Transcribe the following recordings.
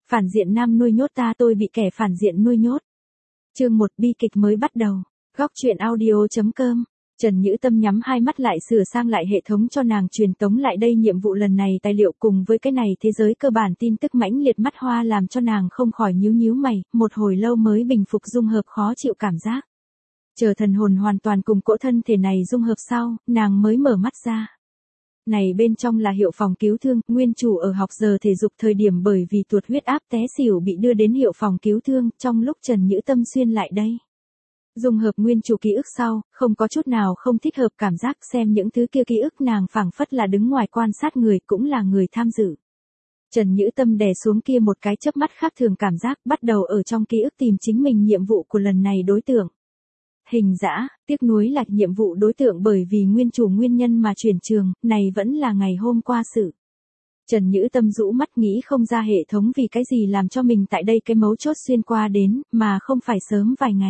phản diện nam nuôi nhốt ta, tôi bị kẻ phản diện nuôi nhốt. Chương 1 bi kịch mới bắt đầu. Góc truyện audio.com. Trần Nhữ Tâm nhắm hai mắt lại sửa sang lại hệ thống cho nàng truyền tống lại đây nhiệm vụ lần này tài liệu cùng với cái này thế giới cơ bản tin tức mãnh liệt mắt hoa làm cho nàng không khỏi nhíu nhíu mày, một hồi lâu mới bình phục dung hợp khó chịu cảm giác. Chờ thần hồn hoàn toàn cùng cỗ thân thể này dung hợp sau, nàng mới mở mắt ra. Này bên trong là hiệu phòng cứu thương, nguyên chủ ở học giờ thể dục thời điểm bởi vì tuột huyết áp té xỉu bị đưa đến hiệu phòng cứu thương trong lúc Trần Nhữ Tâm xuyên lại đây. Dung hợp nguyên chủ ký ức sau, không có chút nào không thích hợp cảm giác xem những thứ kia ký ức nàng phảng phất là đứng ngoài quan sát người cũng là người tham dự. Trần Nhữ Tâm đè xuống kia một cái chớp mắt khác thường cảm giác bắt đầu ở trong ký ức tìm chính mình nhiệm vụ của lần này đối tượng. Hình dã, tiếc nuối là nhiệm vụ đối tượng bởi vì nguyên chủ nguyên nhân mà chuyển trường, này vẫn là ngày hôm qua sự. Trần Nhữ Tâm rũ mắt nghĩ không ra hệ thống vì cái gì làm cho mình tại đây cái mấu chốt xuyên qua đến, mà không phải sớm vài ngày.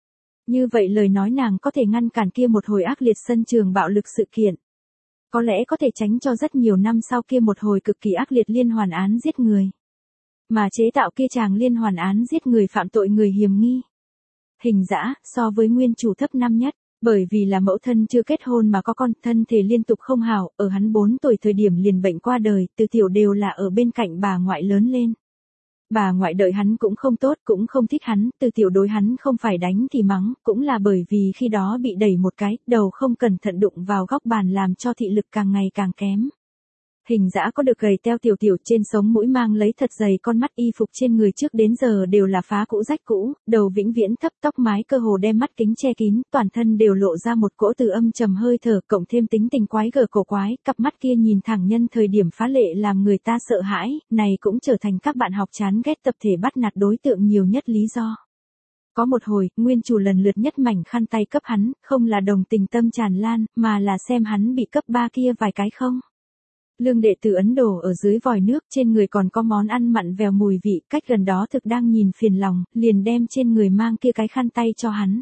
Như vậy lời nói nàng có thể ngăn cản kia một hồi ác liệt sân trường bạo lực sự kiện. Có lẽ có thể tránh cho rất nhiều năm sau kia một hồi cực kỳ ác liệt liên hoàn án giết người. Mà chế tạo kia chàng liên hoàn án giết người phạm tội người hiểm nghi. Hình dã, so với nguyên chủ thấp năm nhất, bởi vì là mẫu thân chưa kết hôn mà có con, thân thể liên tục không hảo, ở hắn 4 tuổi thời điểm liền bệnh qua đời, từ tiểu đều là ở bên cạnh bà ngoại lớn lên. Bà ngoại đợi hắn cũng không tốt, cũng không thích hắn, từ tiểu đối hắn không phải đánh thì mắng, cũng là bởi vì khi đó bị đẩy một cái, đầu không cẩn thận đụng vào góc bàn làm cho thị lực càng ngày càng kém. Hình dã có được gầy teo tiểu tiểu trên sống mũi mang lấy thật dày con mắt y phục trên người trước đến giờ đều là phá cũ rách cũ, đầu vĩnh viễn thấp tóc mái cơ hồ đem mắt kính che kín, toàn thân đều lộ ra một cỗ từ âm trầm hơi thở cộng thêm tính tình quái gở cổ quái, cặp mắt kia nhìn thẳng nhân thời điểm phá lệ làm người ta sợ hãi, này cũng trở thành các bạn học chán ghét tập thể bắt nạt đối tượng nhiều nhất lý do. Có một hồi, nguyên chủ lần lượt nhất mảnh khăn tay cấp hắn, không là đồng tình tâm tràn lan, mà là xem hắn bị cấp 3 kia vài cái không. Lương đệ tử Ấn Độ ở dưới vòi nước trên người còn có món ăn mặn vèo mùi vị cách gần đó thực đang nhìn phiền lòng, liền đem trên người mang kia cái khăn tay cho hắn.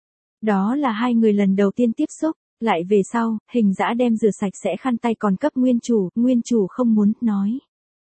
Đó là hai người lần đầu tiên tiếp xúc, lại về sau, hình dã đem rửa sạch sẽ khăn tay còn cấp nguyên chủ không muốn, nói.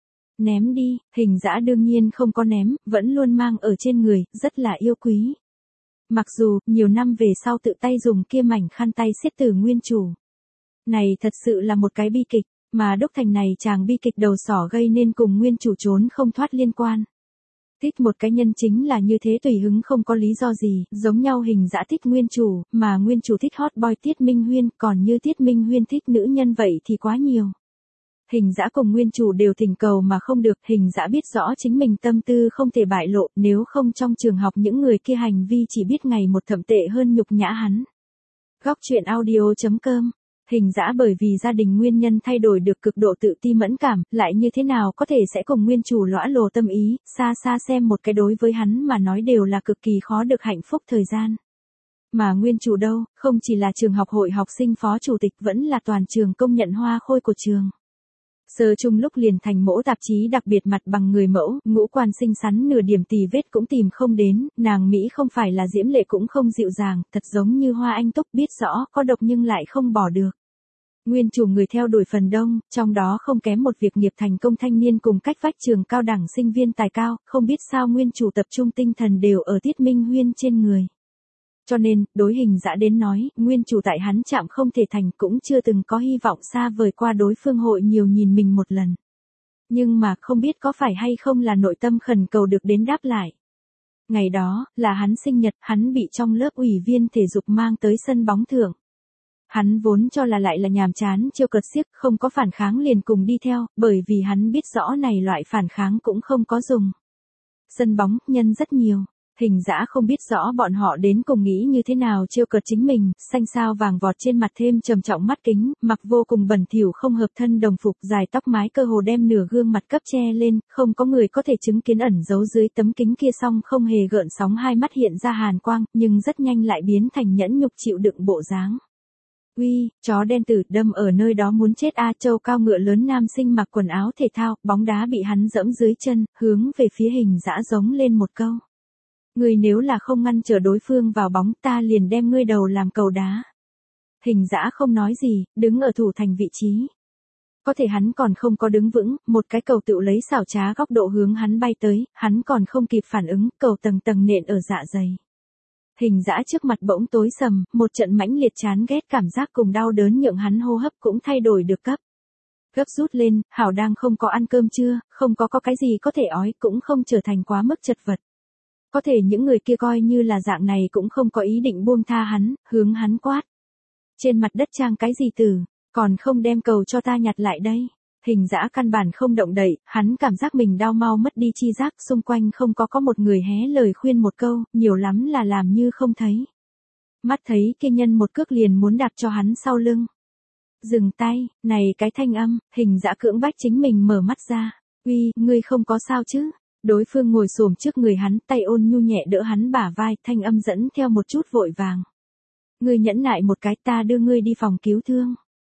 Ném đi, hình dã đương nhiên không có ném, vẫn luôn mang ở trên người, rất là yêu quý. Mặc dù, nhiều năm về sau tự tay dùng kia mảnh khăn tay xiết từ nguyên chủ. Này thật sự là một cái bi kịch. Mà đúc thành này chàng bi kịch đầu sỏ gây nên cùng nguyên chủ trốn không thoát liên quan. Thích một cái nhân chính là như thế tùy hứng không có lý do gì, giống nhau hình dã thích nguyên chủ, mà nguyên chủ thích hot boy Tiết Minh Huyên, còn như Tiết Minh Huyên thích nữ nhân vậy thì quá nhiều. Hình dã cùng nguyên chủ đều thỉnh cầu mà không được, hình dã biết rõ chính mình tâm tư không thể bại lộ, nếu không trong trường học những người kia hành vi chỉ biết ngày một thậm tệ hơn nhục nhã hắn. Góc truyện audio.com. Hình dã bởi vì gia đình nguyên nhân thay đổi được cực độ tự ti mẫn cảm, lại như thế nào có thể sẽ cùng nguyên chủ lõa lồ tâm ý, xa xa xem một cái đối với hắn mà nói đều là cực kỳ khó được hạnh phúc thời gian. Mà nguyên chủ đâu, không chỉ là trường học hội học sinh phó chủ tịch vẫn là toàn trường công nhận hoa khôi của trường. Sơ chung lúc liền thành mẫu tạp chí đặc biệt mặt bằng người mẫu, ngũ quan xinh xắn nửa điểm tì vết cũng tìm không đến, nàng Mỹ không phải là diễm lệ cũng không dịu dàng, thật giống như hoa anh túc biết rõ có độc nhưng lại không bỏ được. Nguyên chủ người theo đuổi phần đông, trong đó không kém một việc nghiệp thành công thanh niên cùng cách vách trường cao đẳng sinh viên tài cao, không biết sao nguyên chủ tập trung tinh thần đều ở Tiết Minh Huyên trên người. Cho nên, đối hình dã đến nói, nguyên chủ tại hắn chạm không thể thành cũng chưa từng có hy vọng xa vời qua đối phương hội nhiều nhìn mình một lần. Nhưng mà không biết có phải hay không là nội tâm khẩn cầu được đến đáp lại. Ngày đó, là hắn sinh nhật, hắn bị trong lớp ủy viên thể dục mang tới sân bóng thượng. Hắn vốn cho là lại là nhàm chán trêu cợt xiếc không có phản kháng liền cùng đi theo, bởi vì hắn biết rõ này loại phản kháng cũng không có dùng. Sân bóng, nhân rất nhiều. Hình dã không biết rõ bọn họ đến cùng nghĩ như thế nào trêu cợt chính mình, xanh xao vàng vọt trên mặt thêm trầm trọng mắt kính, mặc vô cùng bẩn thỉu không hợp thân đồng phục dài tóc mái cơ hồ đem nửa gương mặt cấp che lên, không có người có thể chứng kiến ẩn giấu dưới tấm kính kia song không hề gợn sóng hai mắt hiện ra hàn quang, nhưng rất nhanh lại biến thành nhẫn nhục chịu đựng bộ dáng. Uy, chó đen tử đâm ở nơi đó muốn chết a. Châu cao ngựa lớn nam sinh mặc quần áo thể thao, bóng đá bị hắn dẫm dưới chân, hướng về phía hình dã giống lên một câu. Ngươi nếu là không ngăn trở đối phương vào bóng ta liền đem ngươi đầu làm cầu đá. Hình dã không nói gì, đứng ở thủ thành vị trí. Có thể hắn còn không có đứng vững, một cái cầu tựu lấy xảo trá góc độ hướng hắn bay tới, hắn còn không kịp phản ứng, cầu tầng tầng nện ở dạ dày. Hình dã trước mặt bỗng tối sầm, một trận mãnh liệt chán ghét cảm giác cùng đau đớn nhượng hắn hô hấp cũng thay đổi được cấp. Gấp rút lên, Hảo đang không có ăn cơm trưa, không có cái gì có thể ói, cũng không trở thành quá mức chật vật. Có thể những người kia coi như là dạng này cũng không có ý định buông tha hắn, hướng hắn quát. Trên mặt đất trang cái gì tử, còn không đem cầu cho ta nhặt lại đây. Hình dã căn bản không động đậy, hắn cảm giác mình đau mau mất đi chi giác, xung quanh không có một người hé lời khuyên một câu, nhiều lắm là làm như không thấy. Mắt thấy kia nhân một cước liền muốn đạp cho hắn sau lưng. Dừng tay, này cái thanh âm, hình dã cưỡng bách chính mình mở mắt ra. Uy, ngươi không có sao chứ? Đối phương ngồi xổm trước người hắn, tay ôn nhu nhẹ đỡ hắn bả vai, thanh âm dẫn theo một chút vội vàng. Ngươi nhẫn nại một cái, ta đưa ngươi đi phòng cứu thương.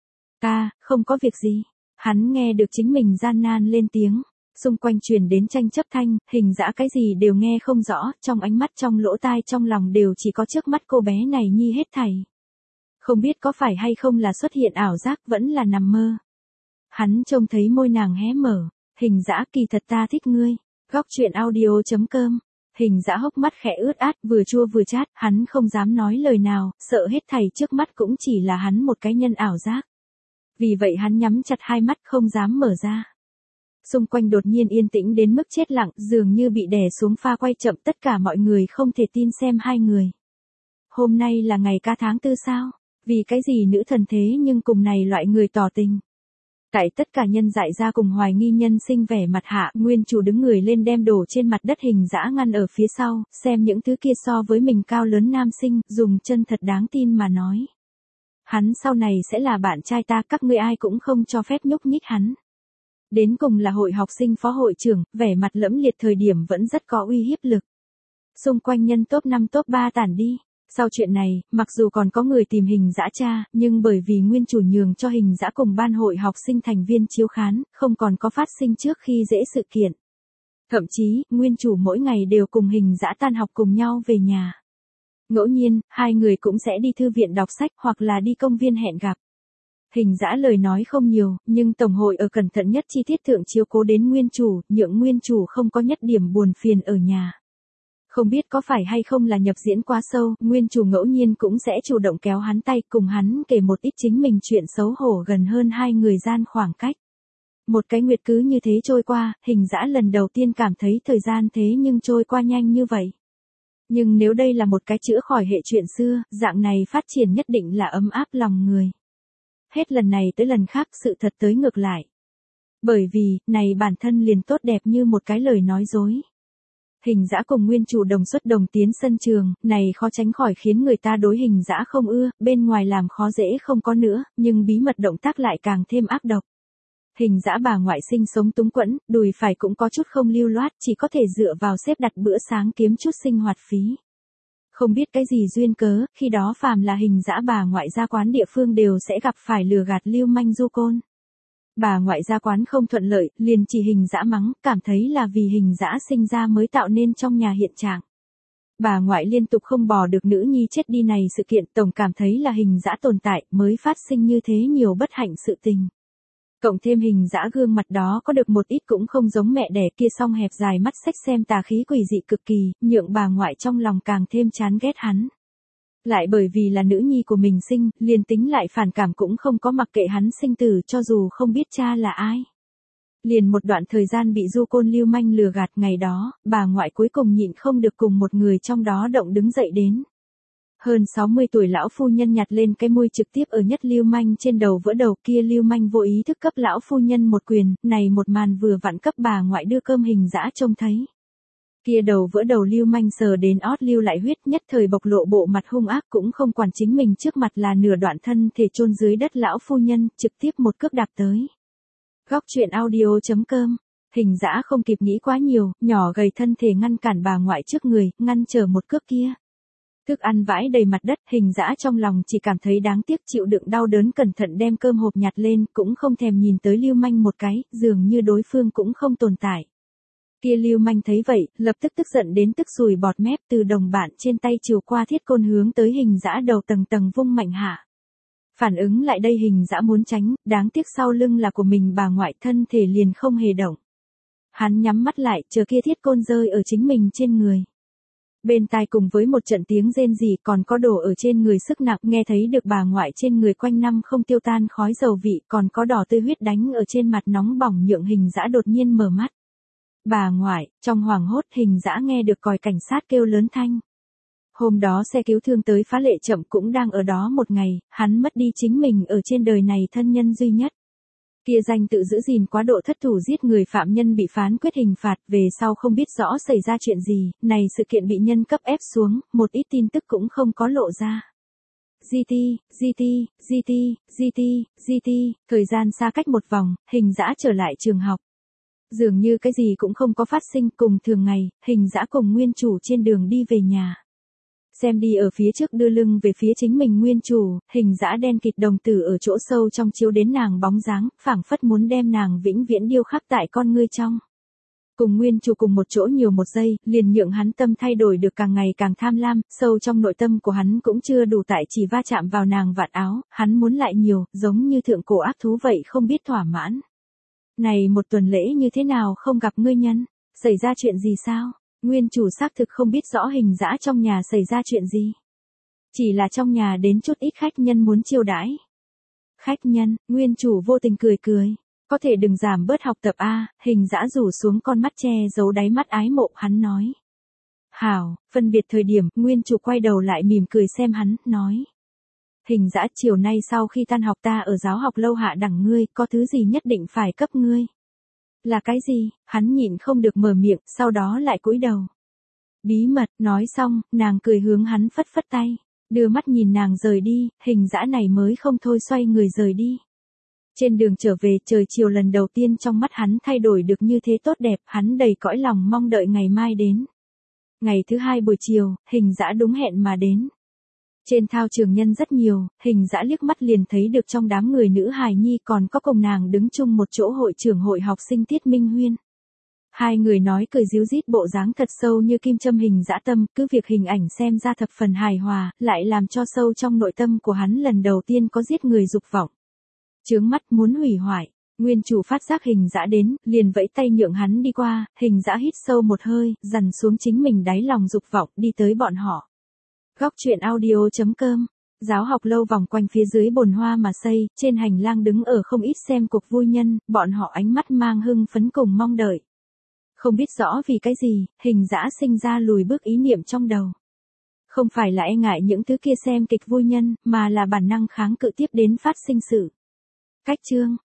Ta, không có việc gì. Hắn nghe được chính mình gian nan lên tiếng, xung quanh truyền đến tranh chấp thanh, hình dã cái gì đều nghe không rõ, trong ánh mắt trong lỗ tai trong lòng đều chỉ có trước mắt cô bé này nhi hết thảy. Không biết có phải hay không là xuất hiện ảo giác vẫn là nằm mơ. Hắn trông thấy môi nàng hé mở, hình dã kỳ thật ta thích ngươi, góc truyện audio.com. Hình dã hốc mắt khẽ ướt át vừa chua vừa chát, hắn không dám nói lời nào, sợ hết thảy trước mắt cũng chỉ là hắn một cái nhân ảo giác. Vì vậy hắn nhắm chặt hai mắt không dám mở ra. Xung quanh đột nhiên yên tĩnh đến mức chết lặng, dường như bị đè xuống pha quay chậm, tất cả mọi người không thể tin xem hai người. Hôm nay là ngày ca tháng 4 sao? Vì cái gì nữ thần thế nhưng cùng này loại người tỏ tình? Tại tất cả nhân dại ra cùng hoài nghi nhân sinh vẻ mặt hạ, nguyên chủ đứng người lên đem đổ trên mặt đất hình dã ngăn ở phía sau, xem những thứ kia so với mình cao lớn nam sinh, dùng chân thật đáng tin mà nói. Hắn sau này sẽ là bạn trai ta, các ngươi ai cũng không cho phép nhúc nhích hắn. Đến cùng là hội học sinh phó hội trưởng, vẻ mặt lẫm liệt thời điểm vẫn rất có uy hiếp lực. Xung quanh nhân top 5 top 3 tản đi. Sau chuyện này, mặc dù còn có người tìm hình dã cha, nhưng bởi vì nguyên chủ nhường cho hình dã cùng ban hội học sinh thành viên chiếu khán, không còn có phát sinh trước khi dễ sự kiện. Thậm chí, nguyên chủ mỗi ngày đều cùng hình dã tan học cùng nhau về nhà. Ngẫu nhiên, hai người cũng sẽ đi thư viện đọc sách hoặc là đi công viên hẹn gặp. Hình dã lời nói không nhiều, nhưng Tổng hội ở cẩn thận nhất chi tiết thượng chiếu cố đến nguyên chủ, nhượng nguyên chủ không có nhất điểm buồn phiền ở nhà. Không biết có phải hay không là nhập diễn quá sâu, nguyên chủ ngẫu nhiên cũng sẽ chủ động kéo hắn tay cùng hắn kể một ít chính mình chuyện xấu hổ gần hơn hai người gian khoảng cách. Một cái nguyệt cứ như thế trôi qua, hình dã lần đầu tiên cảm thấy thời gian thế nhưng trôi qua nhanh như vậy. Nhưng nếu đây là một cái chữa khỏi hệ chuyện xưa, dạng này phát triển nhất định là ấm áp lòng người. Hết lần này tới lần khác sự thật tới ngược lại. Bởi vì, này bản thân liền tốt đẹp như một cái lời nói dối. Hình dã cùng nguyên chủ đồng xuất đồng tiến sân trường, này khó tránh khỏi khiến người ta đối hình dã không ưa, bên ngoài làm khó dễ không có nữa, nhưng bí mật động tác lại càng thêm ác độc. Hình dã bà ngoại sinh sống túng quẫn, đùi phải cũng có chút không lưu loát, chỉ có thể dựa vào xếp đặt bữa sáng kiếm chút sinh hoạt phí. Không biết cái gì duyên cớ, khi đó phàm là hình dã bà ngoại gia quán địa phương đều sẽ gặp phải lừa gạt lưu manh du côn. Bà ngoại gia quán không thuận lợi, liền chỉ hình dã mắng, cảm thấy là vì hình dã sinh ra mới tạo nên trong nhà hiện trạng. Bà ngoại liên tục không bỏ được nữ nhi chết đi này sự kiện, tổng cảm thấy là hình dã tồn tại mới phát sinh như thế nhiều bất hạnh sự tình. Cộng thêm hình dã gương mặt đó có được một ít cũng không giống mẹ đẻ kia, song hẹp dài mắt xách xem tà khí quỷ dị cực kỳ, nhượng bà ngoại trong lòng càng thêm chán ghét hắn. Lại bởi vì là nữ nhi của mình sinh, liền tính lại phản cảm cũng không có mặc kệ hắn sinh tử cho dù không biết cha là ai. Liền một đoạn thời gian bị du côn lưu manh lừa gạt, ngày đó, bà ngoại cuối cùng nhịn không được cùng một người trong đó động đứng dậy đến. Hơn 60 tuổi lão phu nhân nhặt lên cái môi trực tiếp ở nhất lưu manh trên đầu vỡ đầu, kia lưu manh vô ý thức cấp lão phu nhân một quyền, này một màn vừa vặn cấp bà ngoại đưa cơm hình dã trông thấy. Kia đầu vỡ đầu lưu manh sờ đến ót lưu lại huyết, nhất thời bộc lộ bộ mặt hung ác, cũng không quản chính mình trước mặt là nửa đoạn thân thể chôn dưới đất lão phu nhân, trực tiếp một cước đạp tới. Góc truyện audio.com. Hình dã không kịp nghĩ quá nhiều, nhỏ gầy thân thể ngăn cản bà ngoại trước người, ngăn trở một cước kia. Thức ăn vãi đầy mặt đất, hình dã trong lòng chỉ cảm thấy đáng tiếc, chịu đựng đau đớn cẩn thận đem cơm hộp nhặt lên, cũng không thèm nhìn tới lưu manh một cái, dường như đối phương cũng không tồn tại. Kia lưu manh thấy vậy, lập tức tức giận đến tức sùi bọt mép, từ đồng bạn trên tay chiều qua thiết côn hướng tới hình dã đầu tầng tầng vung mạnh hạ. Phản ứng lại đây Hình Dã muốn tránh, đáng tiếc sau lưng là của mình bà ngoại, thân thể liền không hề động. Hắn nhắm mắt lại, chờ kia thiết côn rơi ở chính mình trên người. Bên tai cùng với một trận tiếng rên rỉ còn có đổ ở trên người sức nặng, nghe thấy được bà ngoại trên người quanh năm không tiêu tan khói dầu vị, còn có đỏ tươi huyết đánh ở trên mặt nóng bỏng, nhượng Hình Dã đột nhiên mở mắt. Bà ngoại, trong hoảng hốt Hình Dã nghe được còi cảnh sát kêu lớn thanh. Hôm đó xe cứu thương tới phá lệ chậm cũng đang ở đó một ngày, hắn mất đi chính mình ở trên đời này thân nhân duy nhất. Kia danh tự giữ gìn quá độ thất thủ giết người phạm nhân bị phán quyết hình phạt, về sau không biết rõ xảy ra chuyện gì, này sự kiện bị nhân cấp ép xuống, một ít tin tức cũng không có lộ ra. GT, thời gian xa cách một vòng, Hình Dã trở lại trường học. Dường như cái gì cũng không có phát sinh, cùng thường ngày, Hình Dã cùng nguyên chủ trên đường đi về nhà. Xem đi ở phía trước đưa lưng về phía chính mình nguyên chủ, Hình Dã đen kịt đồng tử ở chỗ sâu trong chiếu đến nàng bóng dáng, phảng phất muốn đem nàng vĩnh viễn điêu khắc tại con ngươi trong. Cùng nguyên chủ cùng một chỗ nhiều một giây, liền nhượng hắn tâm thay đổi được càng ngày càng tham lam, sâu trong nội tâm của hắn cũng chưa đủ tại chỉ va chạm vào nàng vạt áo, hắn muốn lại nhiều, giống như thượng cổ ác thú vậy không biết thỏa mãn. Này một tuần lễ như thế nào không gặp ngươi nhân, xảy ra chuyện gì sao? Nguyên chủ xác thực không biết rõ Hình Dã trong nhà xảy ra chuyện gì. Chỉ là trong nhà đến chút ít khách nhân muốn chiêu đãi. Khách nhân, nguyên chủ vô tình cười cười. Có thể đừng giảm bớt học tập a. Hình Dã rủ xuống con mắt che giấu đáy mắt ái mộ, hắn nói. Hảo, phân biệt thời điểm, nguyên chủ quay đầu lại mỉm cười xem hắn, nói. Hình Dã, chiều nay sau khi tan học ta ở giáo học lâu hạ đẳng ngươi, có thứ gì nhất định phải cấp ngươi. Là cái gì? Hắn nhịn không được mở miệng, sau đó lại cúi đầu. Bí mật, nói xong, nàng cười hướng hắn phất phất tay, đưa mắt nhìn nàng rời đi, Hình Dã này mới không thôi xoay người rời đi. Trên đường trở về, trời chiều lần đầu tiên trong mắt hắn thay đổi được như thế tốt đẹp, hắn đầy cõi lòng mong đợi ngày mai đến. Ngày thứ hai buổi chiều, Hình Dã đúng hẹn mà đến. Trên thao trường nhân rất nhiều, Hình Dã liếc mắt liền thấy được trong đám người nữ hài nhi còn có cùng nàng đứng chung một chỗ hội trưởng hội học sinh Tiết Minh Huyên. Hai người nói cười díu dít bộ dáng thật sâu như kim châm Hình Dã tâm, cứ việc hình ảnh xem ra thập phần hài hòa, lại làm cho sâu trong nội tâm của hắn lần đầu tiên có giết người dục vọng. Chướng mắt muốn hủy hoại, nguyên chủ phát giác Hình Dã đến, liền vẫy tay nhượng hắn đi qua, Hình Dã hít sâu một hơi, dằn xuống chính mình đáy lòng dục vọng, đi tới bọn họ. Góc truyện audio.com. Giáo học lâu vòng quanh phía dưới bồn hoa mà xây, trên hành lang đứng ở không ít xem cuộc vui nhân, bọn họ ánh mắt mang hưng phấn cùng mong đợi. Không biết rõ vì cái gì, Hình Dã sinh ra lùi bước ý niệm trong đầu. Không phải là e ngại những thứ kia xem kịch vui nhân, mà là bản năng kháng cự tiếp đến phát sinh sự. Cách chương.